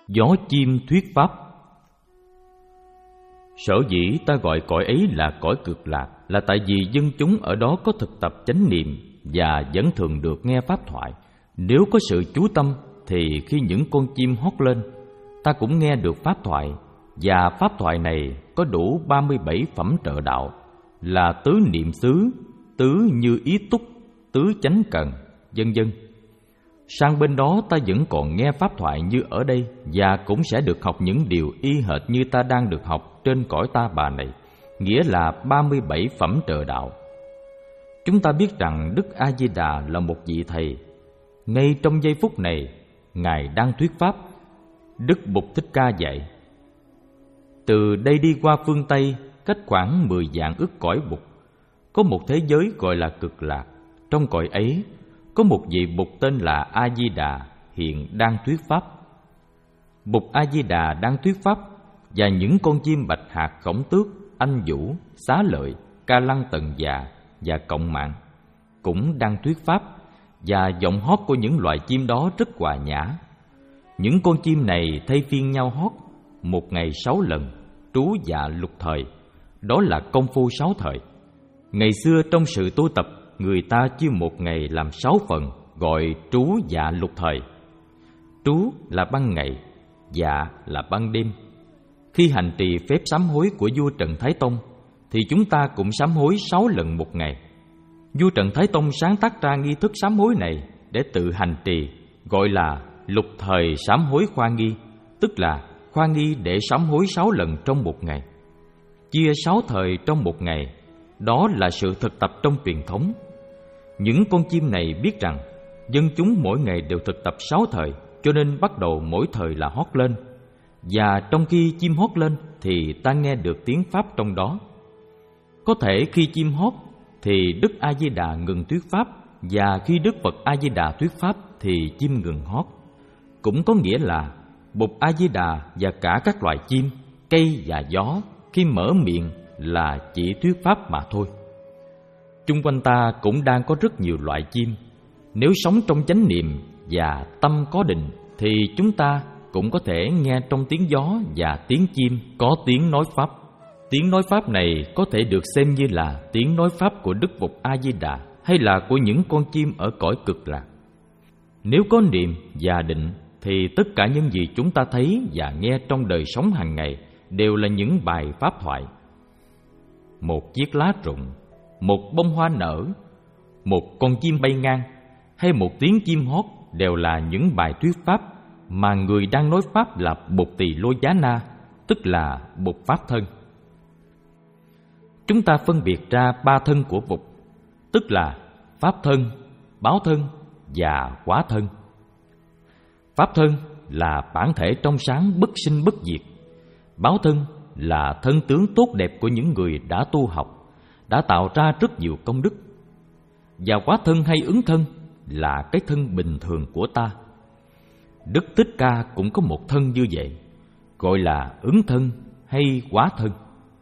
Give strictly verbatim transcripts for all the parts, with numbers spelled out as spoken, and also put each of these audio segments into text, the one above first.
Gió chim thuyết pháp. Sở dĩ ta gọi cõi ấy là cõi cực lạc là tại vì dân chúng ở đó có thực tập chánh niệm và vẫn thường được nghe pháp thoại. Nếu có sự chú tâm thì khi những con chim hót lên, ta cũng nghe được pháp thoại, và pháp thoại này có đủ ba mươi bảy phẩm trợ đạo là tứ niệm xứ, tứ như ý túc, tứ chánh cần, vân vân. Sang bên đó ta vẫn còn nghe pháp thoại như ở đây, và cũng sẽ được học những điều y hệt như ta đang được học trên cõi ta bà này, nghĩa là ba mươi bảy phẩm trợ đạo. Chúng ta biết rằng Đức A-di-đà là một vị thầy. Ngay trong giây phút này, Ngài đang thuyết pháp. Đức Bụt Thích Ca dạy: từ đây đi qua phương Tây, cách khoảng mười vạn ức cõi Bụt, có một thế giới gọi là cực lạc. Trong cõi ấy có một vị Bụt tên là A-di-đà hiện đang thuyết pháp. Bụt A-di-đà đang thuyết pháp, và những con chim bạch hạc khổng tước, anh vũ, xá lợi, ca lăng tần già và cộng mạng cũng đang thuyết pháp, và giọng hót của những loài chim đó rất hòa nhã. Những con chim này thay phiên nhau hót, một ngày sáu lần, trú dạ lục thời, đó là công phu sáu thời. Ngày xưa trong sự tu tập, người ta chia một ngày làm sáu phần, gọi trú dạ lục thời. Trú là ban ngày, dạ là ban đêm. Khi hành trì phép sám hối của vua Trần Thái Tông, thì chúng ta cũng sám hối sáu lần một ngày. Vua Trần Thái Tông sáng tác ra nghi thức sám hối này để tự hành trì, gọi là lục thời sám hối khoa nghi, tức là khoa nghi để sám hối sáu lần trong một ngày. Chia sáu thời trong một ngày, đó là sự thực tập trong truyền thống. Những con chim này biết rằng dân chúng mỗi ngày đều thực tập sáu thời, cho nên bắt đầu mỗi thời là hót lên. Và trong khi chim hót lên thì ta nghe được tiếng pháp trong đó. Có thể khi chim hót thì Đức A-di-đà ngừng thuyết pháp, và khi Đức Phật A-di-đà thuyết pháp thì chim ngừng hót. Cũng có nghĩa là Bụt A-di-đà và cả các loài chim, cây và gió khi mở miệng là chỉ thuyết pháp mà thôi. Chung quanh ta cũng đang có rất nhiều loại chim. Nếu sống trong chánh niệm và tâm có định thì chúng ta cũng có thể nghe trong tiếng gió và tiếng chim có tiếng nói pháp. Tiếng nói pháp này có thể được xem như là tiếng nói pháp của Đức Bụt A-di-đà hay là của những con chim ở cõi cực lạc. Nếu có niệm và định thì tất cả những gì chúng ta thấy và nghe trong đời sống hàng ngày đều là những bài pháp thoại. Một chiếc lá rụng, một bông hoa nở, một con chim bay ngang hay một tiếng chim hót đều là những bài thuyết pháp mà người đang nói pháp là Bụt Tỳ Lô Giá Na, tức là Bụt Pháp Thân. Chúng ta phân biệt ra ba thân của Bụt, tức là Pháp Thân, Báo Thân và Quả Thân. Pháp Thân là bản thể trong sáng bất sinh bất diệt. Báo Thân là thân tướng tốt đẹp của những người đã tu học, đã tạo ra rất nhiều công đức. Và Quả Thân hay Ứng Thân là cái thân bình thường của ta. Đức Thích Ca cũng có một thân như vậy, gọi là Ứng Thân hay Quả Thân.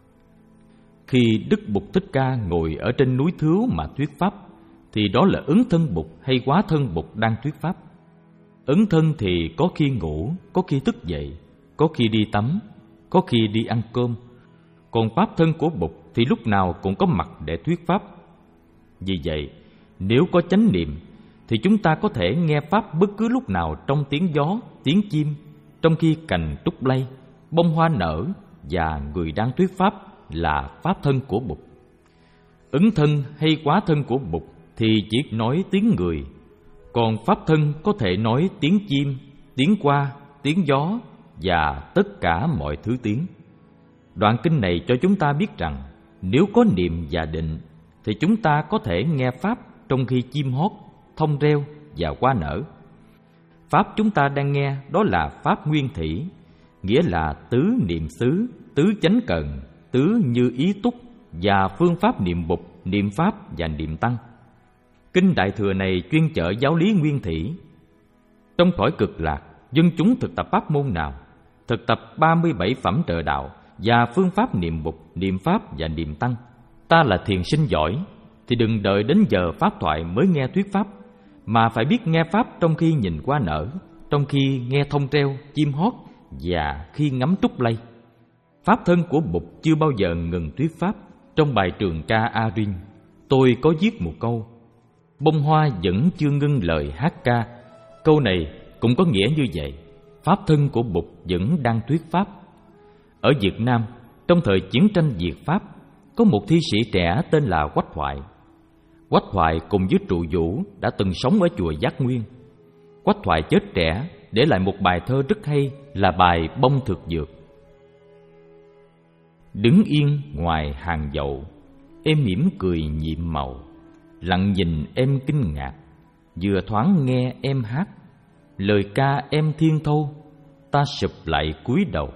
Khi Đức Bụt Thích Ca ngồi ở trên núi Thứu mà thuyết pháp, thì đó là Ứng Thân Bụt hay Quả Thân Bụt đang thuyết pháp. Ứng thân thì có khi ngủ, có khi thức dậy, có khi đi tắm, có khi đi ăn cơm. Còn Pháp Thân của Bụt thì lúc nào cũng có mặt để thuyết pháp. Vì vậy, nếu có chánh niệm thì chúng ta có thể nghe pháp bất cứ lúc nào trong tiếng gió, tiếng chim, trong khi cành trúc lay, bông hoa nở và người đang thuyết pháp là Pháp Thân của Bụt. Ứng thân hay Quả Thân của Bụt thì chỉ nói tiếng người, còn Pháp Thân có thể nói tiếng chim, tiếng hoa, tiếng gió và tất cả mọi thứ tiếng. Đoạn kinh này cho chúng ta biết rằng nếu có niệm và định thì chúng ta có thể nghe pháp trong khi chim hót, thông reo và hoa nở. Pháp chúng ta đang nghe đó là Pháp Nguyên Thủy, nghĩa là tứ niệm xứ, tứ chánh cần, tứ như ý túc và phương pháp niệm Bụt, niệm Pháp và niệm Tăng. Kinh Đại Thừa này chuyên chở giáo lý nguyên thủy. Trong cõi cực lạc, dân chúng thực tập pháp môn nào? Thực tập ba mươi bảy phẩm trợ đạo và phương pháp niệm Bụt, niệm Pháp và niệm Tăng. Ta là thiền sinh giỏi thì đừng đợi đến giờ pháp thoại mới nghe thuyết pháp, mà phải biết nghe pháp trong khi nhìn hoa nở, trong khi nghe thông reo, chim hót và khi ngắm trúc lây. Pháp thân của Bụt chưa bao giờ ngừng thuyết pháp. Trong bài Trường Ca A Rin, tôi có viết một câu: bông hoa vẫn chưa ngưng lời hát ca. Câu này cũng có nghĩa như vậy. Pháp thân của Bụt vẫn đang thuyết pháp. Ở Việt Nam, trong thời chiến tranh Việt Pháp, có một thi sĩ trẻ tên là Quách Thoại. Quách Thoại cùng với Trụ Vũ đã từng sống ở chùa Giác Nguyên. Quách Thoại chết trẻ, để lại một bài thơ rất hay là bài Bông Thực Dược. Đứng yên ngoài hàng dậu, em mỉm cười nhiệm màu, lặng nhìn em kinh ngạc, vừa thoáng nghe em hát, lời ca em thiên thâu, ta sụp lại cúi đầu.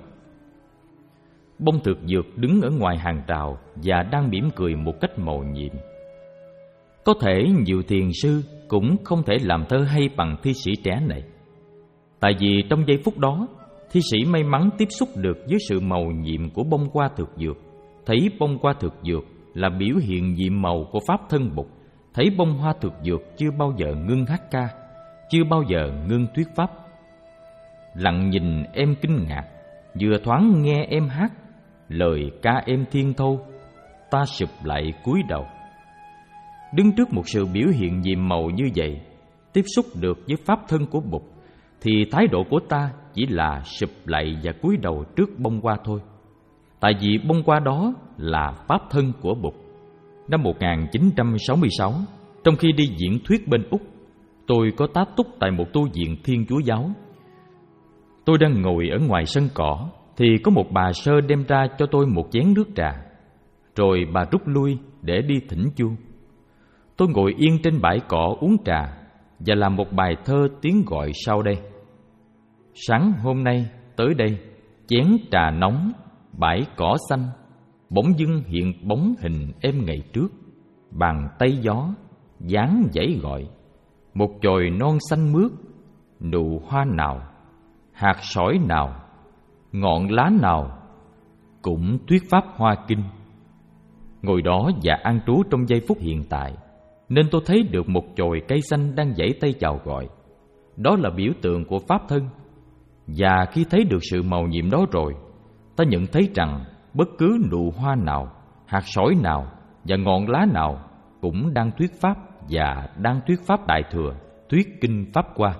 Bông Thực Dược đứng ở ngoài hàng rào và đang mỉm cười một cách mầu nhiệm. Có thể nhiều thiền sư cũng không thể làm thơ hay bằng thi sĩ trẻ này, tại vì trong giây phút đó, thi sĩ may mắn tiếp xúc được với sự mầu nhiệm của bông hoa thực dược. Thấy bông hoa thực dược là biểu hiện nhiệm màu của pháp thân Bụt. Thấy bông hoa thực dược chưa bao giờ ngưng hát ca, chưa bao giờ ngưng thuyết pháp. Lặng nhìn em kinh ngạc, vừa thoáng nghe em hát, lời ca em thiên thâu, ta sụp lại cúi đầu. Đứng trước một sự biểu hiện nhiệm màu như vậy, tiếp xúc được với pháp thân của Bụt, thì thái độ của ta chỉ là sụp lại và cúi đầu trước bông hoa thôi. Tại vì bông hoa đó là pháp thân của Bụt. Năm một nghìn chín trăm sáu mươi sáu, trong khi đi diễn thuyết bên Úc, tôi có tá túc tại một tu viện Thiên Chúa giáo. Tôi đang ngồi ở ngoài sân cỏ, thì có một bà sơ đem ra cho tôi một chén nước trà. Rồi bà rút lui để đi thỉnh chuông. Tôi ngồi yên trên bãi cỏ uống trà và làm một bài thơ tiếng gọi sau đây: sáng hôm nay tới đây, chén trà nóng, bãi cỏ xanh, bỗng dưng hiện bóng hình em ngày trước. Bàn tay gió, dáng dãy gọi, một chồi non xanh mướt, nụ hoa nào, hạt sỏi nào, ngọn lá nào, cũng thuyết pháp hoa kinh. Ngồi đó và an trú trong giây phút hiện tại, nên tôi thấy được một chồi cây xanh đang giãy tay chào gọi. Đó là biểu tượng của pháp thân. Và khi thấy được sự màu nhiệm đó rồi, ta nhận thấy rằng bất cứ nụ hoa nào, hạt sỏi nào và ngọn lá nào cũng đang thuyết pháp và đang thuyết pháp đại thừa, thuyết kinh pháp hoa.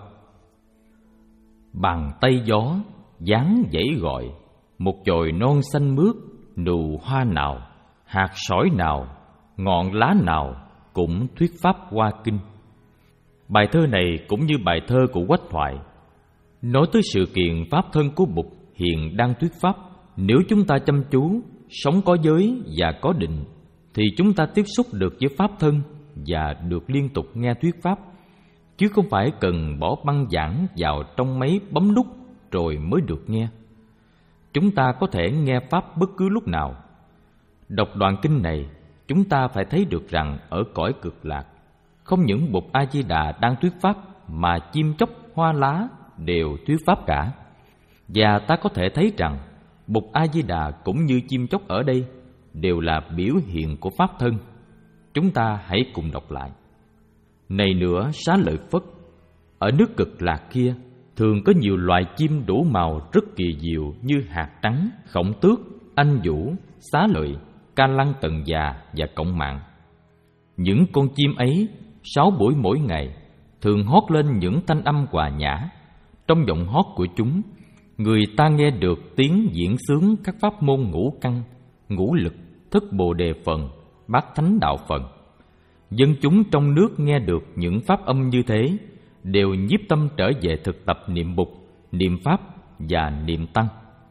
Bàn tay gió, dáng dãy gọi, một chồi non xanh mướt, nụ hoa nào, hạt sỏi nào, ngọn lá nào cũng thuyết pháp hoa kinh. Bài thơ này cũng như bài thơ của Quách Thoại, nói tới sự kiện pháp thân của Bụt hiện đang thuyết pháp. Nếu chúng ta chăm chú, sống có giới và có định, thì chúng ta tiếp xúc được với pháp thân và được liên tục nghe thuyết pháp, chứ không phải cần bỏ băng giảng vào trong máy bấm nút rồi mới được nghe. Chúng ta có thể nghe pháp bất cứ lúc nào. Đọc đoạn kinh này, chúng ta phải thấy được rằng ở cõi cực lạc, không những Bụt A Di Đà đang thuyết pháp, mà chim chóc hoa lá đều thuyết pháp cả. Và ta có thể thấy rằng Bụt A Di Đà cũng như chim chóc ở đây đều là biểu hiện của pháp thân. Chúng ta hãy cùng đọc lại. Này nữa Xá Lợi Phất, ở nước cực lạc kia thường có nhiều loài chim đủ màu rất kỳ diệu như hạt trắng, khổng tước, anh vũ, xá lợi, ca lăng tần già và cộng mạng. Những con chim ấy sáu buổi mỗi ngày thường hót lên những thanh âm hòa nhã. Trong giọng hót của chúng, người ta nghe được tiếng diễn xướng các pháp môn ngũ căn, ngũ lực, thức bồ đề phần, bát thánh đạo phần. Dân chúng trong nước nghe được những pháp âm như thế đều nhiếp tâm trở về thực tập niệm Bụt, niệm Pháp và niệm Tăng.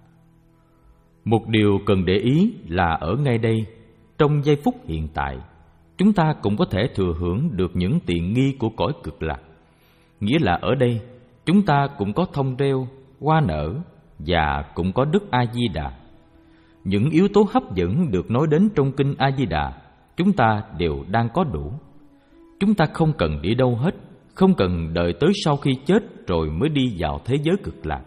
Một điều cần để ý là ở ngay đây, trong giây phút hiện tại, chúng ta cũng có thể thừa hưởng được những tiện nghi của cõi cực lạc. Nghĩa là ở đây, chúng ta cũng có thông reo, hoa nở và cũng có Đức A-di-đà. Những yếu tố hấp dẫn được nói đến trong kinh A-di-đà, chúng ta đều đang có đủ. Chúng ta không cần đi đâu hết, không cần đợi tới sau khi chết rồi mới đi vào thế giới cực lạc.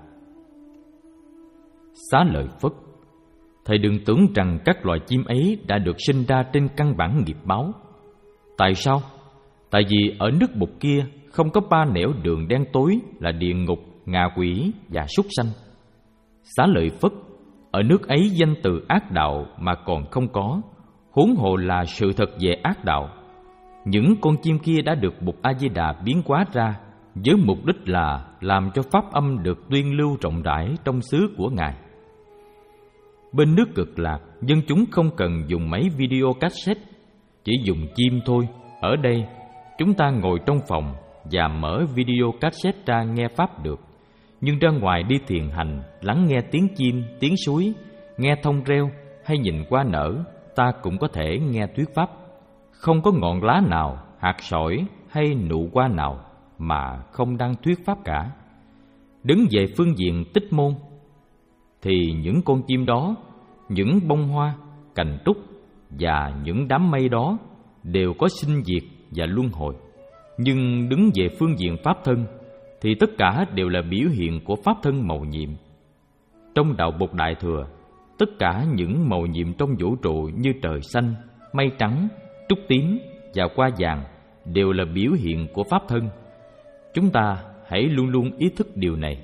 Xá Lợi Phất, thầy đừng tưởng rằng các loài chim ấy đã được sinh ra trên căn bản nghiệp báo. Tại sao? Tại vì ở nước Bụt kia không có ba nẻo đường đen tối là địa ngục, ngạ quỷ và súc sanh. Xá Lợi Phất, ở nước ấy danh từ ác đạo mà còn không có, huống hồ là sự thật về ác đạo. Những con chim kia đã được Bụt A Di Đà biến hóa ra với mục đích là làm cho pháp âm được tuyên lưu rộng rãi trong xứ của Ngài. Bên nước Cực Lạc, dân chúng không cần dùng máy video cassette, chỉ dùng chim thôi. Ở đây, chúng ta ngồi trong phòng và mở video cassette ra nghe pháp được. Nhưng ra ngoài đi thiền hành, lắng nghe tiếng chim, tiếng suối, nghe thông reo hay nhìn hoa nở, ta cũng có thể nghe thuyết pháp. Không có ngọn lá nào, hạt sỏi hay nụ hoa nào mà không đang thuyết pháp cả. Đứng về phương diện tích môn, thì những con chim đó, những bông hoa, cành trúc và những đám mây đó đều có sinh diệt và luân hồi. Nhưng đứng về phương diện pháp thân, thì tất cả đều là biểu hiện của pháp thân màu nhiệm. Trong đạo Bụt Đại Thừa, tất cả những màu nhiệm trong vũ trụ như trời xanh, mây trắng, trúc tím và hoa vàng đều là biểu hiện của pháp thân. Chúng ta hãy luôn luôn ý thức điều này.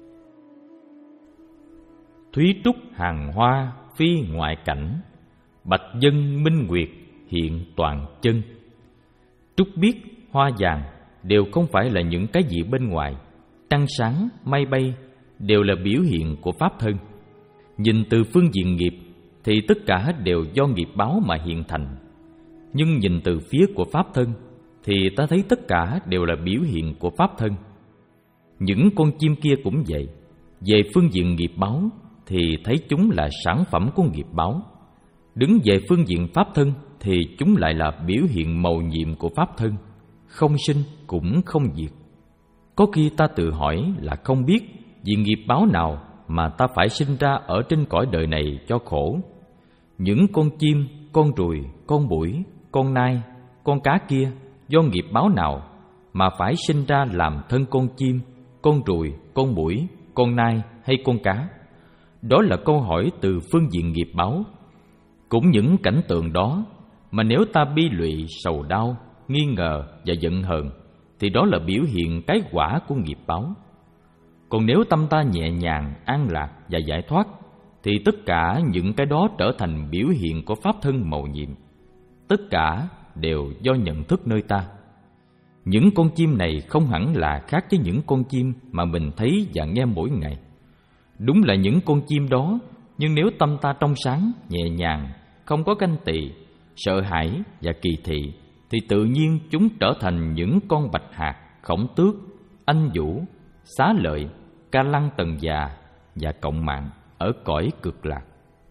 Thúy trúc hàng hoa phi ngoại cảnh, bạch dân minh nguyệt hiện toàn chân. Trúc biếc, hoa vàng đều không phải là những cái gì bên ngoài. Trăng sáng, mây bay đều là biểu hiện của pháp thân. Nhìn từ phương diện nghiệp thì tất cả đều do nghiệp báo mà hiện thành. Nhưng nhìn từ phía của pháp thân thì ta thấy tất cả đều là biểu hiện của pháp thân. Những con chim kia cũng vậy. Về phương diện nghiệp báo thì thấy chúng là sản phẩm của nghiệp báo. Đứng về phương diện pháp thân thì chúng lại là biểu hiện màu nhiệm của pháp thân, không sinh cũng không diệt. Có khi ta tự hỏi là không biết vì nghiệp báo nào mà ta phải sinh ra ở trên cõi đời này cho khổ. Những con chim, con ruồi, con muỗi, con nai, con cá kia do nghiệp báo nào mà phải sinh ra làm thân con chim, con ruồi, con muỗi, con nai hay con cá? Đó là câu hỏi từ phương diện nghiệp báo. Cũng những cảnh tượng đó mà nếu ta bi lụy, sầu đau, nghi ngờ và giận hờn thì đó là biểu hiện cái quả của nghiệp báo. Còn nếu tâm ta nhẹ nhàng, an lạc và giải thoát thì tất cả những cái đó trở thành biểu hiện của pháp thân màu nhiệm. Tất cả đều do nhận thức nơi ta. Những con chim này không hẳn là khác với những con chim mà mình thấy và nghe mỗi ngày. Đúng là những con chim đó, nhưng nếu tâm ta trong sáng, nhẹ nhàng, không có ganh tị, sợ hãi và kỳ thị, thì tự nhiên chúng trở thành những con bạch hạc, khổng tước, anh vũ, xá lợi, ca lăng tần già và cộng mạng ở cõi cực lạc.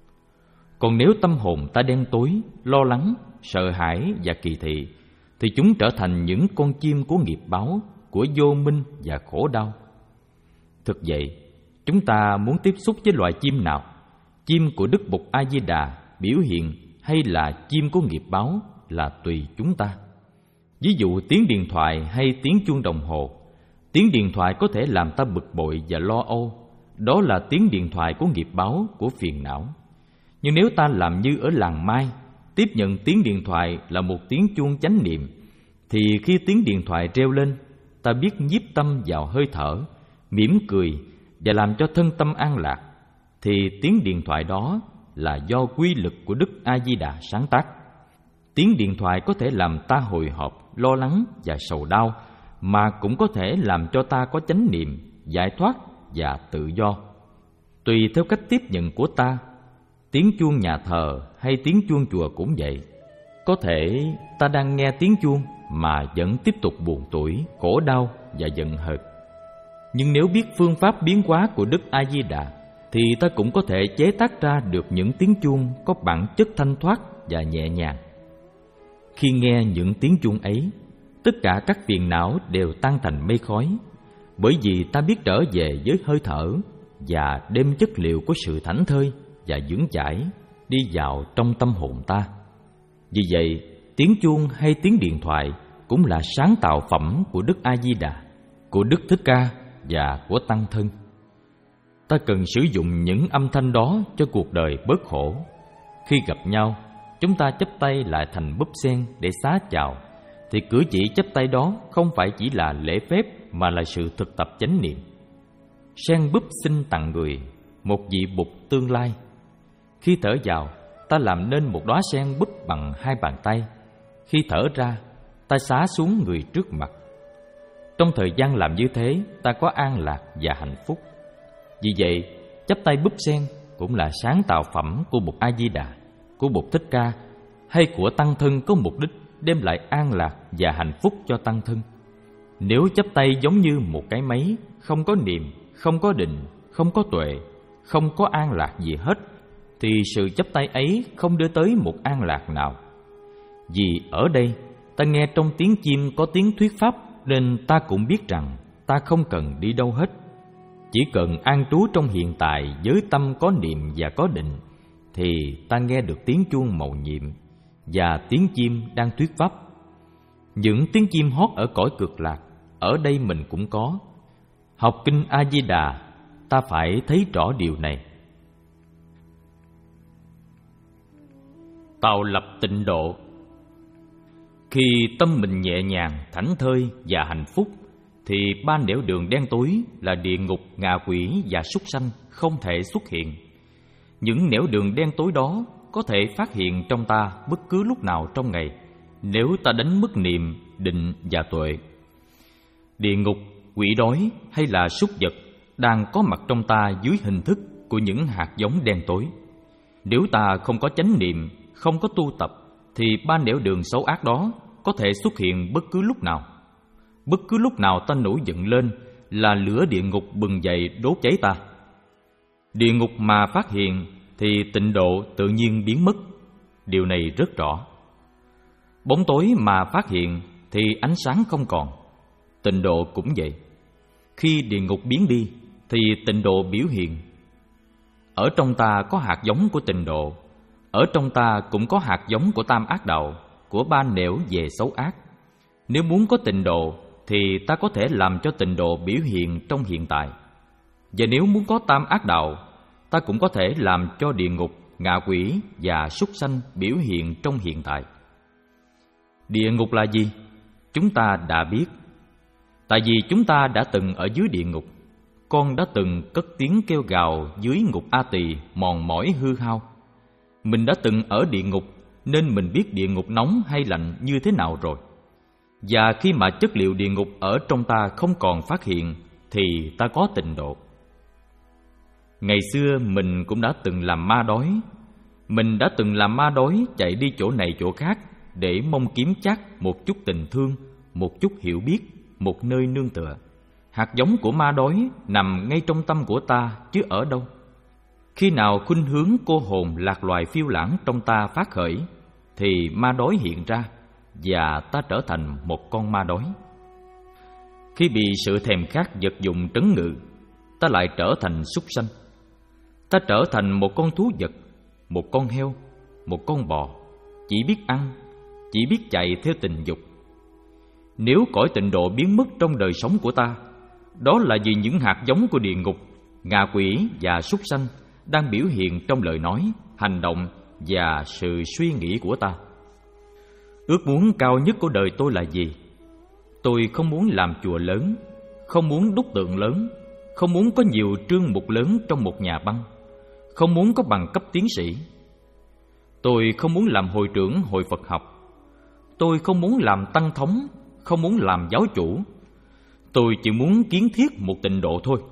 Còn nếu tâm hồn ta đen tối, lo lắng, sợ hãi và kỳ thị, thì chúng trở thành những con chim của nghiệp báo, của vô minh và khổ đau. Thực vậy, chúng ta muốn tiếp xúc với loài chim nào? Chim của Đức Bụt A Di Đà biểu hiện hay là chim của nghiệp báo là tùy chúng ta. Ví dụ tiếng điện thoại hay tiếng chuông đồng hồ. Tiếng điện thoại có thể làm ta bực bội và lo âu. Đó là tiếng điện thoại của nghiệp báo, của phiền não. Nhưng nếu ta làm như ở làng Mai, tiếp nhận tiếng điện thoại là một tiếng chuông chánh niệm, thì khi tiếng điện thoại reo lên, ta biết nhiếp tâm vào hơi thở, mỉm cười và làm cho thân tâm an lạc, thì tiếng điện thoại đó là do quy lực của Đức A Di Đà sáng tác. Tiếng điện thoại có thể làm ta hồi hộp, lo lắng và sầu đau, mà cũng có thể làm cho ta có chánh niệm, giải thoát và tự do. Tùy theo cách tiếp nhận của ta. Tiếng chuông nhà thờ hay tiếng chuông chùa cũng vậy. Có thể ta đang nghe tiếng chuông mà vẫn tiếp tục buồn tủi, khổ đau và giận hờn. Nhưng nếu biết phương pháp biến hóa của Đức A Di Đà, thì ta cũng có thể chế tác ra được những tiếng chuông có bản chất thanh thoát và nhẹ nhàng. Khi nghe những tiếng chuông ấy, tất cả các phiền não đều tan thành mây khói, bởi vì ta biết trở về với hơi thở và đem chất liệu của sự thảnh thơi và vững chãi đi vào trong tâm hồn ta. Vì vậy, tiếng chuông hay tiếng điện thoại cũng là sáng tạo phẩm của Đức A Di Đà, của Đức Thích Ca và của tăng thân. Ta cần sử dụng những âm thanh đó cho cuộc đời bớt khổ. Khi gặp nhau, chúng ta chắp tay lại thành búp sen để xá chào, thì cử chỉ chắp tay đó không phải chỉ là lễ phép mà là sự thực tập chánh niệm. Sen búp xin tặng người, một vị Bụt tương lai. Khi thở vào, ta làm nên một đóa sen búp bằng hai bàn tay. Khi thở ra, ta xá xuống người trước mặt. Trong thời gian làm như thế, ta có an lạc và hạnh phúc. Vì vậy, chắp tay búp sen cũng là sáng tạo phẩm của Bụt A Di Đà, của Bụt Thích Ca hay của tăng thân có mục đích đem lại an lạc và hạnh phúc cho tăng thân. Nếu chắp tay giống như một cái máy, không có niệm, không có định, không có tuệ, không có an lạc gì hết, thì sự chắp tay ấy không đưa tới một an lạc nào. Vì ở đây, ta nghe trong tiếng chim có tiếng thuyết pháp, nên ta cũng biết rằng ta không cần đi đâu hết. Chỉ cần an trú trong hiện tại với tâm có niệm và có định, thì ta nghe được tiếng chuông mầu nhiệm và tiếng chim đang thuyết pháp. Những tiếng chim hót ở cõi cực lạc, ở đây mình cũng có. Học kinh A Di Đà, ta phải thấy rõ điều này. Tạo lập tịnh độ. Khi tâm mình nhẹ nhàng, thảnh thơi và hạnh phúc, thì ba nẻo đường đen tối là địa ngục, ngạ quỷ và súc sanh không thể xuất hiện. Những nẻo đường đen tối đó có thể phát hiện trong ta bất cứ lúc nào trong ngày, nếu ta đánh mất niệm, định và tuệ. Địa ngục, quỷ đói hay là súc vật đang có mặt trong ta dưới hình thức của những hạt giống đen tối. Nếu ta không có chánh niệm, không có tu tập, thì ba nẻo đường xấu ác đó có thể xuất hiện bất cứ lúc nào. Bất cứ lúc nào ta nổi giận lên là lửa địa ngục bừng dậy đốt cháy ta. Địa ngục mà phát hiện thì tịnh độ tự nhiên biến mất. Điều này rất rõ. Bóng tối mà phát hiện thì ánh sáng không còn. Tịnh độ cũng vậy. Khi địa ngục biến đi thì tịnh độ biểu hiện. Ở trong ta có hạt giống của tịnh độ. Ở trong ta cũng có hạt giống của tam ác đạo, của ba nẻo về xấu ác. Nếu muốn có tịnh độ thì ta có thể làm cho tịnh độ biểu hiện trong hiện tại. Và nếu muốn có tam ác đạo, ta cũng có thể làm cho địa ngục, ngạ quỷ và súc sanh biểu hiện trong hiện tại. Địa ngục là gì? Chúng ta đã biết. Tại vì chúng ta đã từng ở dưới địa ngục. Con đã từng cất tiếng kêu gào dưới ngục A Tỳ mòn mỏi hư hao. Mình đã từng ở địa ngục nên mình biết địa ngục nóng hay lạnh như thế nào rồi. Và khi mà chất liệu địa ngục ở trong ta không còn phát hiện thì ta có tịnh độ. Ngày xưa mình cũng đã từng làm ma đói. Mình đã từng làm ma đói chạy đi chỗ này chỗ khác để mong kiếm chắc một chút tình thương, một chút hiểu biết, một nơi nương tựa. Hạt giống của ma đói nằm ngay trong tâm của ta chứ ở đâu. Khi nào khuynh hướng cô hồn lạc loài phiêu lãng trong ta phát khởi, thì ma đói hiện ra và ta trở thành một con ma đói. Khi bị sự thèm khát vật dụng trấn ngự, ta lại trở thành súc sanh. Ta trở thành một con thú vật, một con heo, một con bò, chỉ biết ăn, chỉ biết chạy theo tình dục. Nếu cõi tịnh độ biến mất trong đời sống của ta, đó là vì những hạt giống của địa ngục, ngạ quỷ và súc sanh đang biểu hiện trong lời nói, hành động và sự suy nghĩ của ta. Ước muốn cao nhất của đời tôi là gì? Tôi không muốn làm chùa lớn, không muốn đúc tượng lớn, không muốn có nhiều trương mục lớn trong một nhà băng, không muốn có bằng cấp tiến sĩ. Tôi không muốn làm hội trưởng hội Phật học. Tôi không muốn làm tăng thống, không muốn làm giáo chủ. Tôi chỉ muốn kiến thiết một tịnh độ thôi.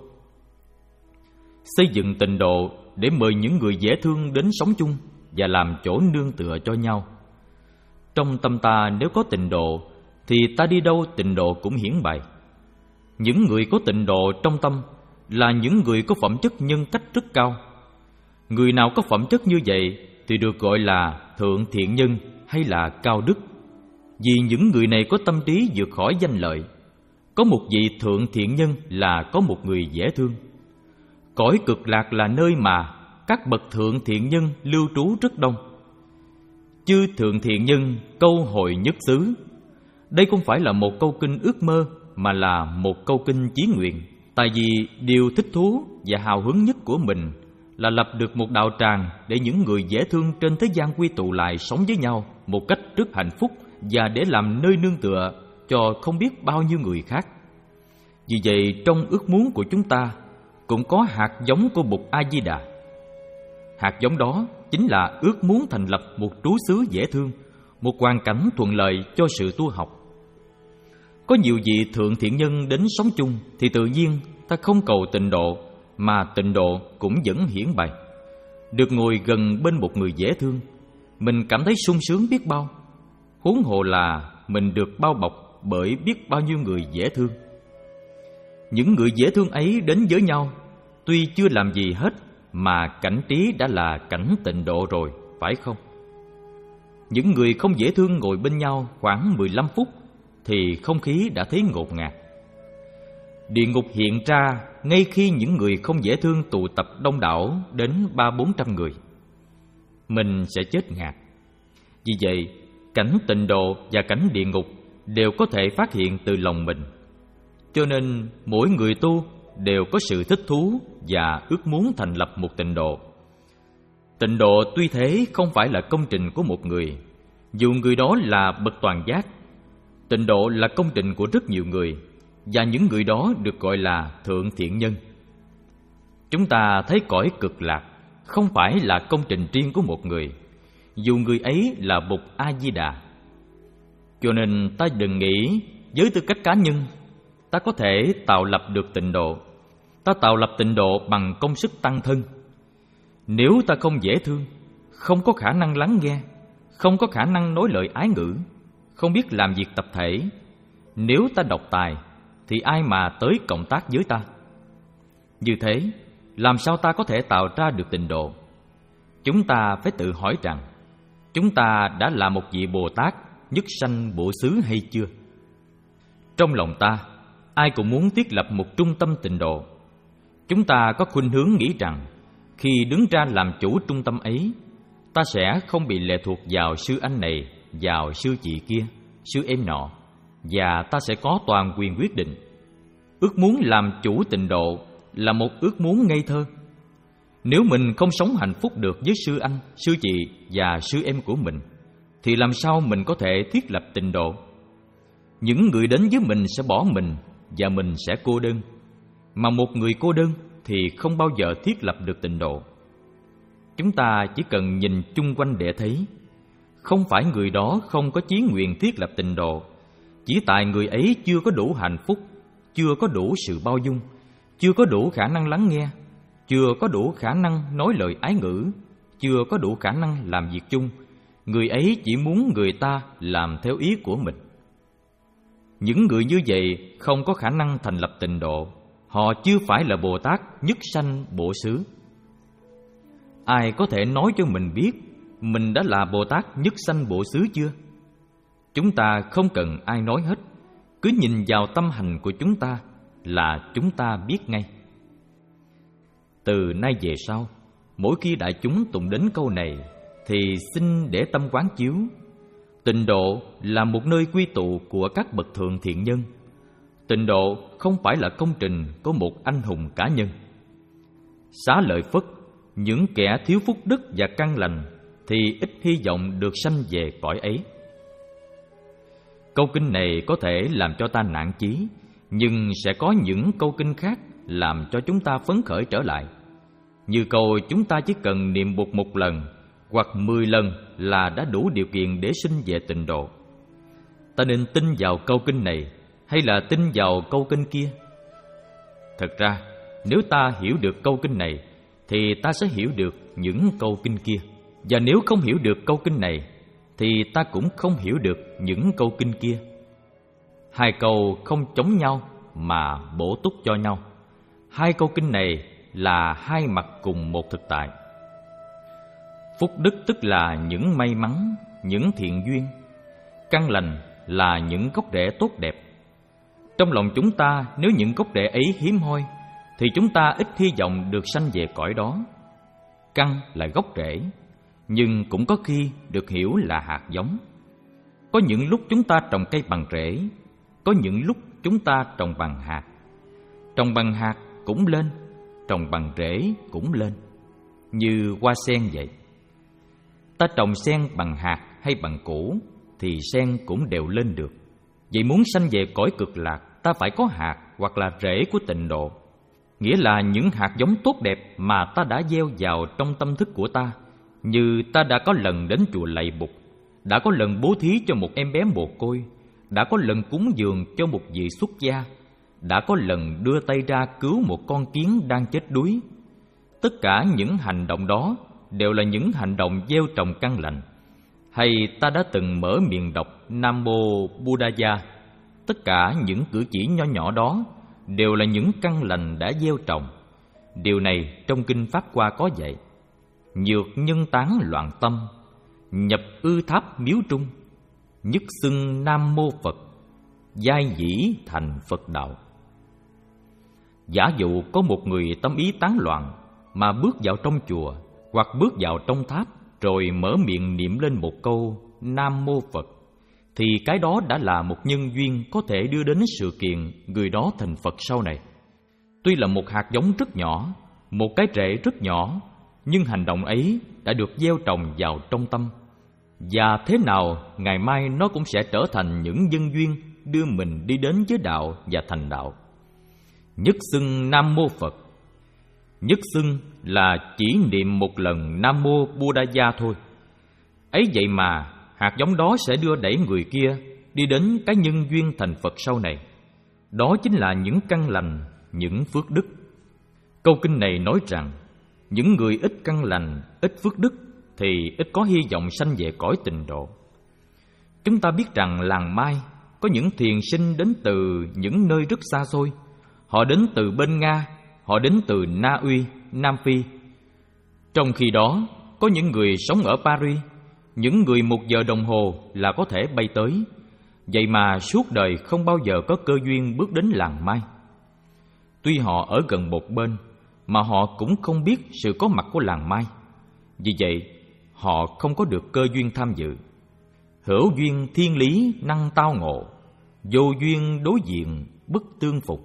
Xây dựng tịnh độ để mời những người dễ thương đến sống chung và làm chỗ nương tựa cho nhau. Trong tâm ta nếu có tịnh độ thì ta đi đâu tịnh độ cũng hiển bày. Những người có tịnh độ trong tâm là những người có phẩm chất nhân cách rất cao. Người nào có phẩm chất như vậy thì được gọi là thượng thiện nhân hay là cao đức. Vì những người này có tâm trí vượt khỏi danh lợi. Có một vị thượng thiện nhân là có một người dễ thương. Cõi cực lạc là nơi mà các bậc thượng thiện nhân lưu trú rất đông. Chư thượng thiện nhân câu hội nhất xứ. Đây không phải là một câu kinh ước mơ mà là một câu kinh chí nguyện. Tại vì điều thích thú và hào hứng nhất của mình là lập được một đạo tràng để những người dễ thương trên thế gian quy tụ lại sống với nhau một cách rất hạnh phúc và để làm nơi nương tựa cho không biết bao nhiêu người khác. Vì vậy trong ước muốn của chúng ta, cũng có hạt giống của Bụt A Di Đà. Hạt giống đó chính là ước muốn thành lập một trú xứ dễ thương, một hoàn cảnh thuận lợi cho sự tu học. Có nhiều vị thượng thiện nhân đến sống chung thì tự nhiên ta không cầu tịnh độ, mà tịnh độ cũng vẫn hiển bày. Được ngồi gần bên một người dễ thương, mình cảm thấy sung sướng biết bao. Huống hồ là mình được bao bọc bởi biết bao nhiêu người dễ thương. Những người dễ thương ấy đến với nhau, tuy chưa làm gì hết mà cảnh trí đã là cảnh tịnh độ rồi, phải không? Những người không dễ thương ngồi bên nhau khoảng mười lăm phút thì không khí đã thấy ngột ngạt. Địa ngục hiện ra ngay khi những người không dễ thương tụ tập đông đảo đến ba bốn trăm người. Mình sẽ chết ngạt. Vì vậy, cảnh tịnh độ và cảnh địa ngục đều có thể phát hiện từ lòng mình. Cho nên mỗi người tu đều có sự thích thú và ước muốn thành lập một tịnh độ. Tịnh độ tuy thế không phải là công trình của một người, dù người đó là bậc toàn giác. Tịnh độ là công trình của rất nhiều người, và những người đó được gọi là thượng thiện nhân. Chúng ta thấy cõi cực lạc không phải là công trình riêng của một người, dù người ấy là Bụt A Di Đà. Cho nên ta đừng nghĩ với tư cách cá nhân ta có thể tạo lập được tịnh độ. Ta tạo lập tịnh độ bằng công sức tăng thân. Nếu ta không dễ thương, không có khả năng lắng nghe, không có khả năng nói lời ái ngữ, không biết làm việc tập thể, nếu ta độc tài thì ai mà tới cộng tác với ta? Như thế, làm sao ta có thể tạo ra được tịnh độ? Chúng ta phải tự hỏi rằng, chúng ta đã là một vị Bồ Tát nhất sanh bổ xứ hay chưa? Trong lòng ta, ai cũng muốn thiết lập một trung tâm tịnh độ. Chúng ta có khuynh hướng nghĩ rằng, khi đứng ra làm chủ trung tâm ấy, ta sẽ không bị lệ thuộc vào sư anh này, vào sư chị kia, sư em nọ, và ta sẽ có toàn quyền quyết định. Ước muốn làm chủ tịnh độ là một ước muốn ngây thơ. Nếu mình không sống hạnh phúc được với sư anh, sư chị và sư em của mình, thì làm sao mình có thể thiết lập tịnh độ? Những người đến với mình sẽ bỏ mình, và mình sẽ cô đơn. Mà một người cô đơn thì không bao giờ thiết lập được tịnh độ. Chúng ta chỉ cần nhìn chung quanh để thấy, không phải người đó không có chí nguyện thiết lập tịnh độ, chỉ tại người ấy chưa có đủ hạnh phúc, chưa có đủ sự bao dung, chưa có đủ khả năng lắng nghe, chưa có đủ khả năng nói lời ái ngữ, chưa có đủ khả năng làm việc chung. Người ấy chỉ muốn người ta làm theo ý của mình. Những người như vậy không có khả năng thành lập tịnh độ. Họ chưa phải là Bồ Tát nhất sanh bổ xứ. Ai có thể nói cho mình biết mình đã là Bồ Tát nhất sanh bổ xứ chưa? Chúng ta không cần ai nói hết. Cứ nhìn vào tâm hành của chúng ta là chúng ta biết ngay. Từ nay về sau, mỗi khi đại chúng tụng đến câu này thì xin để tâm quán chiếu. Tịnh độ là một nơi quy tụ của các bậc thượng thiện nhân. Tịnh độ không phải là công trình của một anh hùng cá nhân. Xá lợi Phất, những kẻ thiếu phúc đức và căn lành thì ít hy vọng được sanh về cõi ấy. Câu kinh này có thể làm cho ta nản chí, nhưng sẽ có những câu kinh khác làm cho chúng ta phấn khởi trở lại. Như câu chúng ta chỉ cần niệm Bụt một lần hoặc mười lần là đã đủ điều kiện để sinh về tịnh độ. Ta nên tin vào câu kinh này hay là tin vào câu kinh kia? Thật ra, nếu ta hiểu được câu kinh này thì ta sẽ hiểu được những câu kinh kia. Và nếu không hiểu được câu kinh này thì ta cũng không hiểu được những câu kinh kia. Hai câu không chống nhau mà bổ túc cho nhau. Hai câu kinh này là hai mặt cùng một thực tại. Phúc đức tức là những may mắn, những thiện duyên. Căn lành là những gốc rễ tốt đẹp. Trong lòng chúng ta, nếu những gốc rễ ấy hiếm hoi thì chúng ta ít hy vọng được sanh về cõi đó. Căn là gốc rễ, nhưng cũng có khi được hiểu là hạt giống. Có những lúc chúng ta trồng cây bằng rễ, có những lúc chúng ta trồng bằng hạt. Trồng bằng hạt cũng lên, trồng bằng rễ cũng lên, như hoa sen vậy. Ta trồng sen bằng hạt hay bằng củ thì sen cũng đều lên được. Vậy muốn sanh về cõi cực lạc, ta phải có hạt hoặc là rễ của tịnh độ. nghĩa là những hạt giống tốt đẹp mà ta đã gieo vào trong tâm thức của ta. Như ta đã có lần đến chùa lạy Bụt, đã có lần bố thí cho một em bé mồ côi, đã có lần cúng dường cho một vị xuất gia, đã có lần đưa tay ra cứu một con kiến đang chết đuối. Tất cả những hành động đó đều là những hành động gieo trồng căn lành. Hay ta đã từng mở miệng đọc Nam Mô Buddhaya. Tất cả những cử chỉ nho nhỏ đó đều là những căn lành đã gieo trồng. Điều này trong Kinh Pháp Hoa có dạy: nhược nhân tán loạn tâm, nhập ư tháp miếu trung, nhất xưng Nam Mô Phật, giai dĩ thành Phật đạo. Giả dụ có một người tâm ý tán loạn mà bước vào trong chùa hoặc bước vào trong tháp, rồi mở miệng niệm lên một câu Nam Mô Phật, thì cái đó đã là một nhân duyên có thể đưa đến sự kiện người đó thành Phật sau này. Tuy là một hạt giống rất nhỏ, một cái rễ rất nhỏ, nhưng hành động ấy đã được gieo trồng vào trong tâm, và thế nào ngày mai nó cũng sẽ trở thành những nhân duyên đưa mình đi đến với đạo và thành đạo. Nhất xưng Nam Mô Phật. Nhất xưng là chỉ niệm một lần Nam Mô Buddhaya thôi. Ấy vậy mà hạt giống đó sẽ đưa đẩy người kia đi đến cái nhân duyên thành Phật sau này. Đó chính là những căn lành, những phước đức. Câu kinh này nói rằng những người ít căn lành, ít phước đức thì ít có hy vọng sanh về cõi tịnh độ. Chúng ta biết rằng làng Mai có những thiền sinh đến từ những nơi rất xa xôi. Họ đến từ bên Nga, họ đến từ Na Uy, Nam Phi. Trong khi đó, có những người sống ở Paris, những người một giờ đồng hồ là có thể bay tới. Vậy mà suốt đời không bao giờ có cơ duyên bước đến làng Mai. Tuy họ ở gần một bên, mà họ cũng không biết sự có mặt của làng Mai. Vì vậy, họ không có được cơ duyên tham dự. Hữu duyên thiên lý năng tao ngộ, vô duyên đối diện bất tương phục.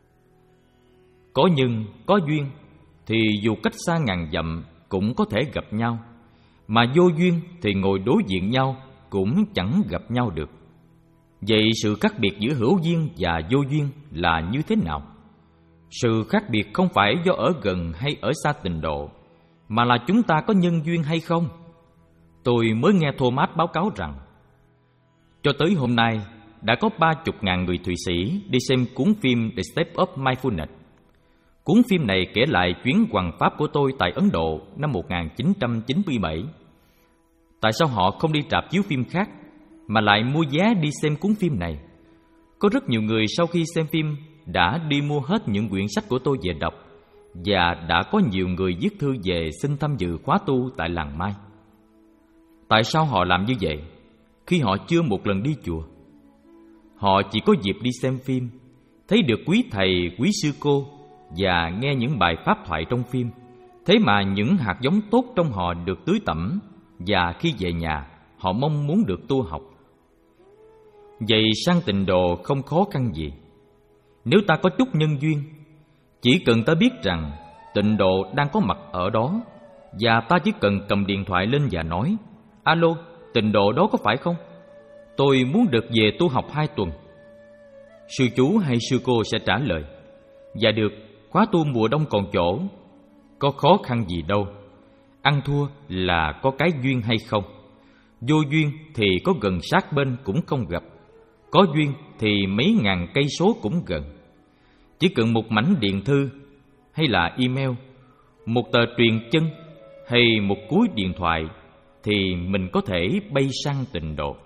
Có nhân, có duyên thì dù cách xa ngàn dặm cũng có thể gặp nhau, mà vô duyên thì ngồi đối diện nhau cũng chẳng gặp nhau được. Vậy sự khác biệt giữa hữu duyên và vô duyên là như thế nào? Sự khác biệt không phải do ở gần hay ở xa tịnh độ, mà là chúng ta có nhân duyên hay không. Tôi mới nghe Thomas báo cáo rằng cho tới hôm nay đã có ba chục ngàn người Thụy Sĩ đi xem cuốn phim The Step of Mindfulness. Cuốn phim này kể lại chuyến hoằng pháp của tôi tại Ấn Độ năm một nghìn chín trăm chín mươi bảy. Tại sao họ không đi rạp chiếu phim khác mà lại mua vé đi xem cuốn phim này? Có rất nhiều người sau khi xem phim đã đi mua hết những quyển sách của tôi về đọc, và đã có nhiều người viết thư về xin tham dự khóa tu tại làng Mai. Tại sao họ làm như vậy khi họ chưa một lần đi chùa? Họ chỉ có dịp đi xem phim, thấy được quý thầy, quý sư cô và nghe những bài pháp thoại trong phim. Thế mà những hạt giống tốt trong họ được tưới tẩm, và khi về nhà họ mong muốn được tu học. Vậy sang tịnh độ không khó khăn gì. Nếu ta có chút nhân duyên, chỉ cần ta biết rằng tịnh độ đang có mặt ở đó, và ta chỉ cần cầm điện thoại lên và nói: alo, tịnh độ đó có phải không? Tôi muốn được về tu học hai tuần. Sư chú hay sư cô sẽ trả lời: dạ được, khóa tu mùa đông còn chỗ. Có khó khăn gì đâu. Ăn thua là có cái duyên hay không. Vô duyên thì có gần sát bên cũng không gặp. Có duyên thì mấy ngàn cây số cũng gần. Chỉ cần một mảnh điện thư hay là email, một tờ truyền chân hay một cú điện thoại thì mình có thể bay sang tịnh độ.